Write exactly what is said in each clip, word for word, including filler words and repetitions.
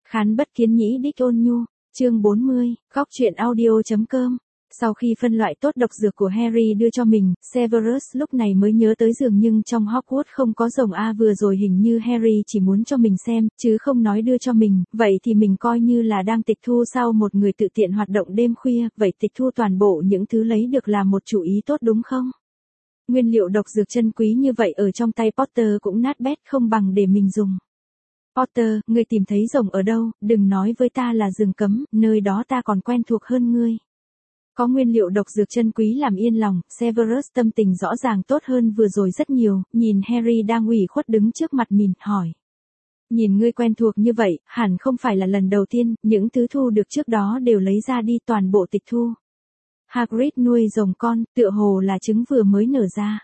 Khán bất kiến nhĩ đích ôn nhu, chương bốn mươi, góc truyện audio.com. Sau khi phân loại tốt độc dược của Harry đưa cho mình, Severus lúc này mới nhớ tới dường nhưng trong Hogwarts không có rồng A vừa rồi hình như Harry chỉ muốn cho mình xem, chứ không nói đưa cho mình, vậy thì mình coi như là đang tịch thu sau một người tự tiện hoạt động đêm khuya, vậy tịch thu toàn bộ những thứ lấy được là một chủ ý tốt đúng không? Nguyên liệu độc dược chân quý như vậy ở trong tay Potter cũng nát bét không bằng để mình dùng. Potter, ngươi tìm thấy rồng ở đâu, đừng nói với ta là rừng cấm, nơi đó ta còn quen thuộc hơn ngươi. Có nguyên liệu độc dược chân quý làm yên lòng, Severus tâm tình rõ ràng tốt hơn vừa rồi rất nhiều, nhìn Harry đang ủy khuất đứng trước mặt mình, hỏi. Nhìn ngươi quen thuộc như vậy, hẳn không phải là lần đầu tiên, những thứ thu được trước đó đều lấy ra đi toàn bộ tịch thu. Hagrid nuôi rồng con, tựa hồ là trứng vừa mới nở ra.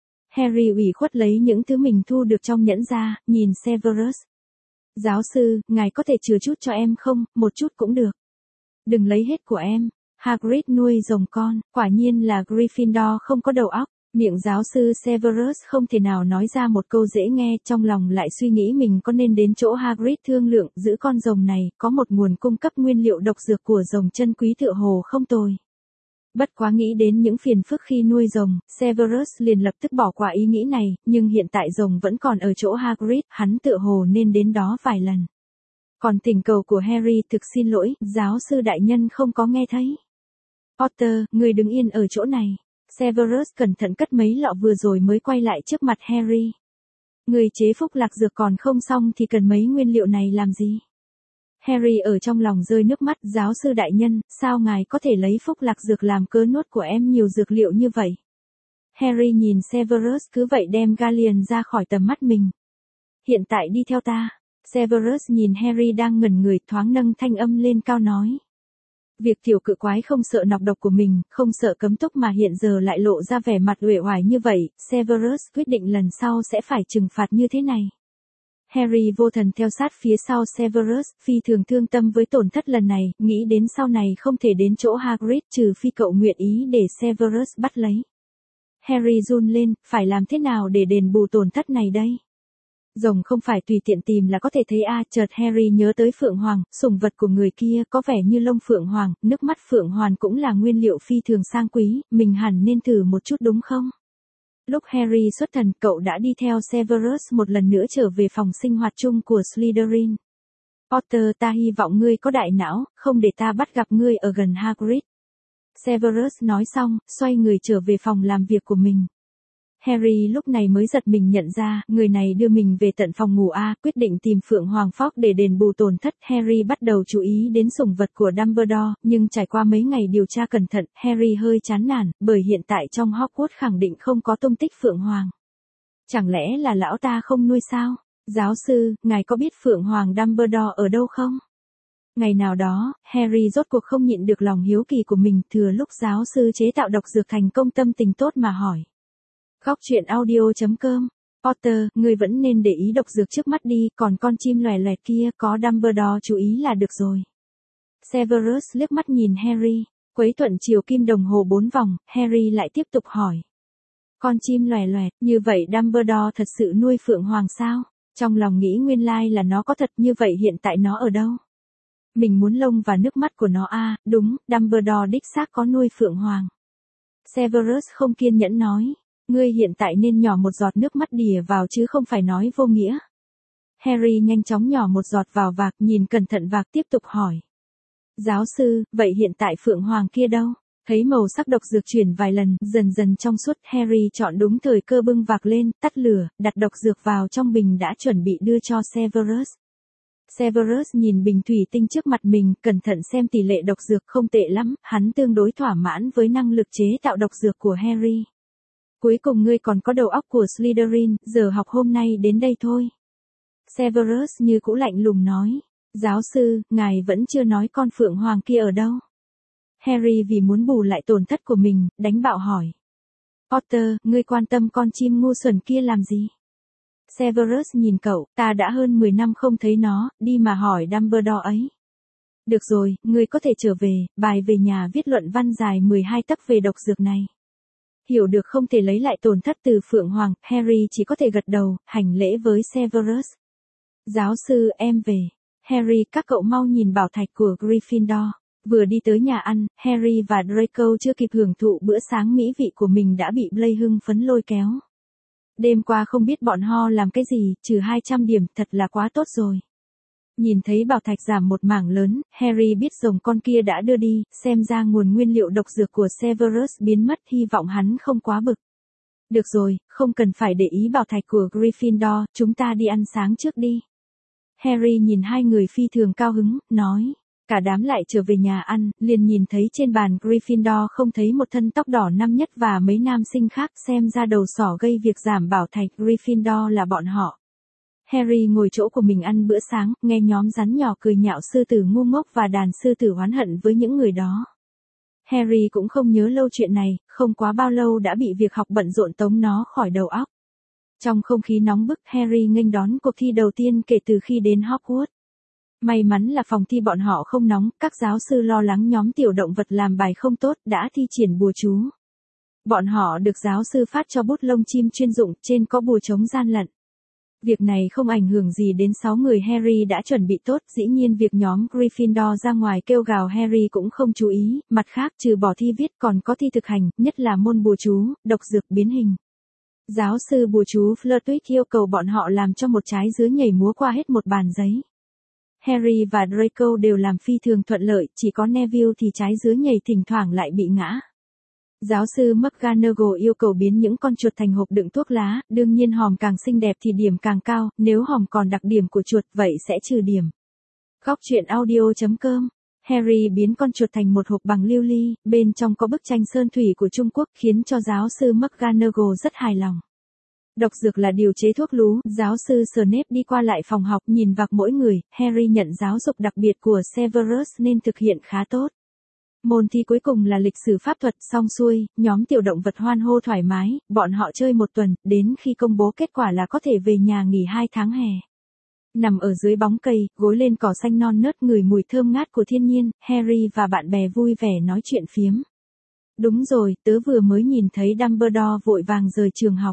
Harry ủy khuất lấy những thứ mình thu được trong nhẫn ra, nhìn Severus. Giáo sư, ngài có thể chừa chút cho em không, một chút cũng được. Đừng lấy hết của em. Hagrid nuôi rồng con, quả nhiên là Gryffindor không có đầu óc. Miệng giáo sư Severus không thể nào nói ra một câu dễ nghe, trong lòng lại suy nghĩ mình có nên đến chỗ Hagrid thương lượng giữ con rồng này, có một nguồn cung cấp nguyên liệu độc dược của rồng chân quý tựa hồ không tồi. Bất quá nghĩ đến những phiền phức khi nuôi rồng, Severus liền lập tức bỏ qua ý nghĩ này, nhưng hiện tại rồng vẫn còn ở chỗ Hagrid, hắn tựa hồ nên đến đó vài lần. Còn tình cầu của Harry thực xin lỗi, giáo sư đại nhân không có nghe thấy. Potter, người đứng yên ở chỗ này. Severus cẩn thận cất mấy lọ vừa rồi mới quay lại trước mặt Harry. Người chế phúc lạc dược còn không xong thì cần mấy nguyên liệu này làm gì? Harry ở trong lòng rơi nước mắt, giáo sư đại nhân, sao ngài có thể lấy phúc lạc dược làm cớ nuốt của em nhiều dược liệu như vậy? Harry nhìn Severus cứ vậy đem Gallion ra khỏi tầm mắt mình. Hiện tại đi theo ta. Severus nhìn Harry đang ngẩn người thoáng nâng thanh âm lên cao nói. Việc tiểu cự quái không sợ nọc độc của mình, không sợ cấm túc mà hiện giờ lại lộ ra vẻ mặt uể oải như vậy, Severus quyết định lần sau sẽ phải trừng phạt như thế này. Harry vô thần theo sát phía sau Severus, phi thường thương tâm với tổn thất lần này, nghĩ đến sau này không thể đến chỗ Hagrid trừ phi cậu nguyện ý để Severus bắt lấy. Harry run lên, phải làm thế nào để đền bù tổn thất này đây? Rồng không phải tùy tiện tìm là có thể thấy a, à, chợt Harry nhớ tới Phượng Hoàng, sủng vật của người kia có vẻ như lông Phượng Hoàng, nước mắt Phượng Hoàng cũng là nguyên liệu phi thường sang quý, mình hẳn nên thử một chút đúng không? Lúc Harry xuất thần, cậu đã đi theo Severus một lần nữa trở về phòng sinh hoạt chung của Slytherin. Potter, ta hy vọng ngươi có đại não, không để ta bắt gặp ngươi ở gần Hagrid. Severus nói xong, xoay người trở về phòng làm việc của mình. Harry lúc này mới giật mình nhận ra, người này đưa mình về tận phòng ngủ A, quyết định tìm Phượng Hoàng Phóc để đền bù tổn thất. Harry bắt đầu chú ý đến sủng vật của Dumbledore, nhưng trải qua mấy ngày điều tra cẩn thận, Harry hơi chán nản, bởi hiện tại trong Hogwarts khẳng định không có tung tích Phượng Hoàng. Chẳng lẽ là lão ta không nuôi sao? Giáo sư, ngài có biết Phượng Hoàng Dumbledore ở đâu không? Ngày nào đó, Harry rốt cuộc không nhịn được lòng hiếu kỳ của mình, thừa lúc giáo sư chế tạo độc dược thành công tâm tình tốt mà hỏi. Góc truyện audio.com. Potter, ngươi vẫn nên để ý độc dược trước mắt đi, còn con chim lòe loẹt kia có Dumbledore chú ý là được rồi. Severus liếc mắt nhìn Harry, quấy thuận chiều kim đồng hồ bốn vòng, Harry lại tiếp tục hỏi. Con chim lòe loẹt, như vậy Dumbledore thật sự nuôi Phượng Hoàng sao? Trong lòng nghĩ nguyên lai là nó có thật, như vậy hiện tại nó ở đâu? Mình muốn lông và nước mắt của nó a, à, đúng, Dumbledore đích xác có nuôi Phượng Hoàng. Severus không kiên nhẫn nói. Ngươi hiện tại nên nhỏ một giọt nước mắt đìa vào chứ không phải nói vô nghĩa. Harry nhanh chóng nhỏ một giọt vào vạc, nhìn cẩn thận vạc tiếp tục hỏi. Giáo sư, vậy hiện tại Phượng Hoàng kia đâu? Thấy màu sắc độc dược chuyển vài lần, dần dần trong suốt, Harry chọn đúng thời cơ bưng vạc lên, tắt lửa, đặt độc dược vào trong bình đã chuẩn bị đưa cho Severus. Severus nhìn bình thủy tinh trước mặt mình, cẩn thận xem tỷ lệ độc dược không tệ lắm, hắn tương đối thỏa mãn với năng lực chế tạo độc dược của Harry. Cuối cùng ngươi còn có đầu óc của Slytherin, giờ học hôm nay đến đây thôi. Severus như cũ lạnh lùng nói. Giáo sư, ngài vẫn chưa nói con Phượng Hoàng kia ở đâu. Harry vì muốn bù lại tổn thất của mình, đánh bạo hỏi. Potter, ngươi quan tâm con chim ngu xuẩn kia làm gì? Severus nhìn cậu, ta đã hơn mười năm không thấy nó, đi mà hỏi Dumbledore ấy. Được rồi, ngươi có thể trở về, bài về nhà viết luận văn dài mười hai tấc về độc dược này. Hiểu được không thể lấy lại tổn thất từ Phượng Hoàng, Harry chỉ có thể gật đầu, hành lễ với Severus. Giáo sư, em về. Harry, các cậu mau nhìn bảo thạch của Gryffindor. Vừa đi tới nhà ăn, Harry và Draco chưa kịp hưởng thụ bữa sáng mỹ vị của mình đã bị Blaise hưng phấn lôi kéo. Đêm qua không biết bọn họ làm cái gì, trừ hai trăm điểm, thật là quá tốt rồi. Nhìn thấy bảo thạch giảm một mảng lớn, Harry biết rồng con kia đã đưa đi, xem ra nguồn nguyên liệu độc dược của Severus biến mất, hy vọng hắn không quá bực. Được rồi, không cần phải để ý bảo thạch của Gryffindor, chúng ta đi ăn sáng trước đi. Harry nhìn hai người phi thường cao hứng, nói. Cả đám lại trở về nhà ăn, liền nhìn thấy trên bàn Gryffindor không thấy một thân tóc đỏ năm nhất và mấy nam sinh khác, xem ra đầu sỏ gây việc giảm bảo thạch Gryffindor là bọn họ. Harry ngồi chỗ của mình ăn bữa sáng, nghe nhóm rắn nhỏ cười nhạo sư tử ngu ngốc và đàn sư tử oán hận với những người đó. Harry cũng không nhớ lâu chuyện này, không quá bao lâu đã bị việc học bận rộn tống nó khỏi đầu óc. Trong không khí nóng bức, Harry nghênh đón cuộc thi đầu tiên kể từ khi đến Hogwarts. May mắn là phòng thi bọn họ không nóng, các giáo sư lo lắng nhóm tiểu động vật làm bài không tốt, đã thi triển bùa chú. Bọn họ được giáo sư phát cho bút lông chim chuyên dụng, trên có bùa chống gian lận. Việc này không ảnh hưởng gì đến sáu người Harry đã chuẩn bị tốt, dĩ nhiên việc nhóm Gryffindor ra ngoài kêu gào Harry cũng không chú ý, mặt khác trừ bỏ thi viết còn có thi thực hành, nhất là môn bùa chú, độc dược biến hình. Giáo sư bùa chú Flitwick yêu cầu bọn họ làm cho một trái dứa nhảy múa qua hết một bàn giấy. Harry và Draco đều làm phi thường thuận lợi, chỉ có Neville thì trái dứa nhảy thỉnh thoảng lại bị ngã. Giáo sư McGonagall yêu cầu biến những con chuột thành hộp đựng thuốc lá, đương nhiên hòm càng xinh đẹp thì điểm càng cao, nếu hòm còn đặc điểm của chuột vậy sẽ trừ điểm. Góc truyện audio chấm com. Harry biến con chuột thành một hộp bằng lưu ly, bên trong có bức tranh sơn thủy của Trung Quốc khiến cho giáo sư McGonagall rất hài lòng. Độc dược là điều chế thuốc lú, giáo sư Snape đi qua lại phòng học nhìn vào mỗi người, Harry nhận giáo dục đặc biệt của Severus nên thực hiện khá tốt. Môn thi cuối cùng là lịch sử pháp thuật, xong xuôi, nhóm tiểu động vật hoan hô thoải mái, bọn họ chơi một tuần, đến khi công bố kết quả là có thể về nhà nghỉ hai tháng hè. Nằm ở dưới bóng cây, gối lên cỏ xanh non nớt ngửi mùi thơm ngát của thiên nhiên, Harry và bạn bè vui vẻ nói chuyện phiếm. Đúng rồi, tớ vừa mới nhìn thấy Dumbledore vội vàng rời trường học.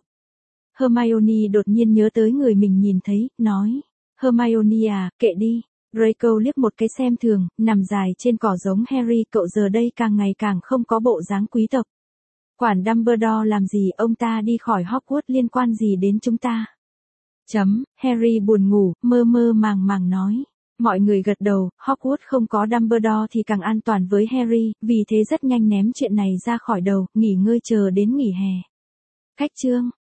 Hermione đột nhiên nhớ tới người mình nhìn thấy, nói. Hermione à, kệ đi. Draco liếc một cái xem thường, nằm dài trên cỏ giống Harry, cậu giờ đây càng ngày càng không có bộ dáng quý tộc. Quản Dumbledore làm gì, ông ta đi khỏi Hogwarts liên quan gì đến chúng ta? Chấm, Harry buồn ngủ, mơ mơ màng màng nói. Mọi người gật đầu, Hogwarts không có Dumbledore thì càng an toàn với Harry, vì thế rất nhanh ném chuyện này ra khỏi đầu, nghỉ ngơi chờ đến nghỉ hè. Cách chương.